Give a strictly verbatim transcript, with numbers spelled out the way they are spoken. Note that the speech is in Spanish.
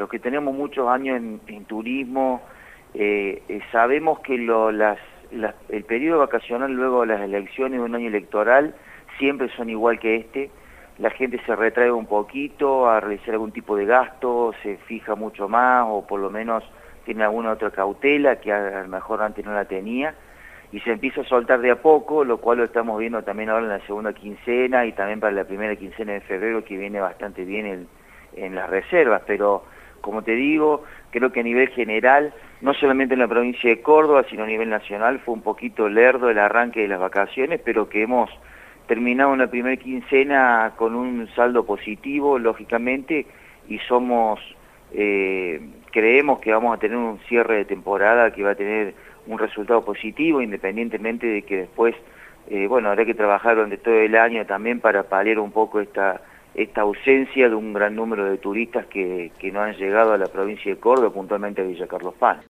los que tenemos muchos años en, en turismo, eh, eh, sabemos que lo, las, las, el periodo vacacional luego de las elecciones de un año electoral siempre son igual que este. La gente se retrae un poquito a realizar algún tipo de gasto, se fija mucho más o por lo menos tiene alguna otra cautela que a lo mejor antes no la tenía, y se empieza a soltar de a poco, lo cual lo estamos viendo también ahora en la segunda quincena y también para la primera quincena de febrero, que viene bastante bien en, en las reservas. Pero como te digo, creo que a nivel general, no solamente en la provincia de Córdoba, sino a nivel nacional, fue un poquito lerdo el arranque de las vacaciones, pero que hemos terminado en la primera quincena con un saldo positivo, lógicamente, y somos, eh, creemos que vamos a tener un cierre de temporada que va a tener un resultado positivo, independientemente de que después, eh, bueno, habrá que trabajar durante todo el año también para paliar un poco esta esta ausencia de un gran número de turistas que, que no han llegado a la provincia de Córdoba, puntualmente a Villa Carlos Paz.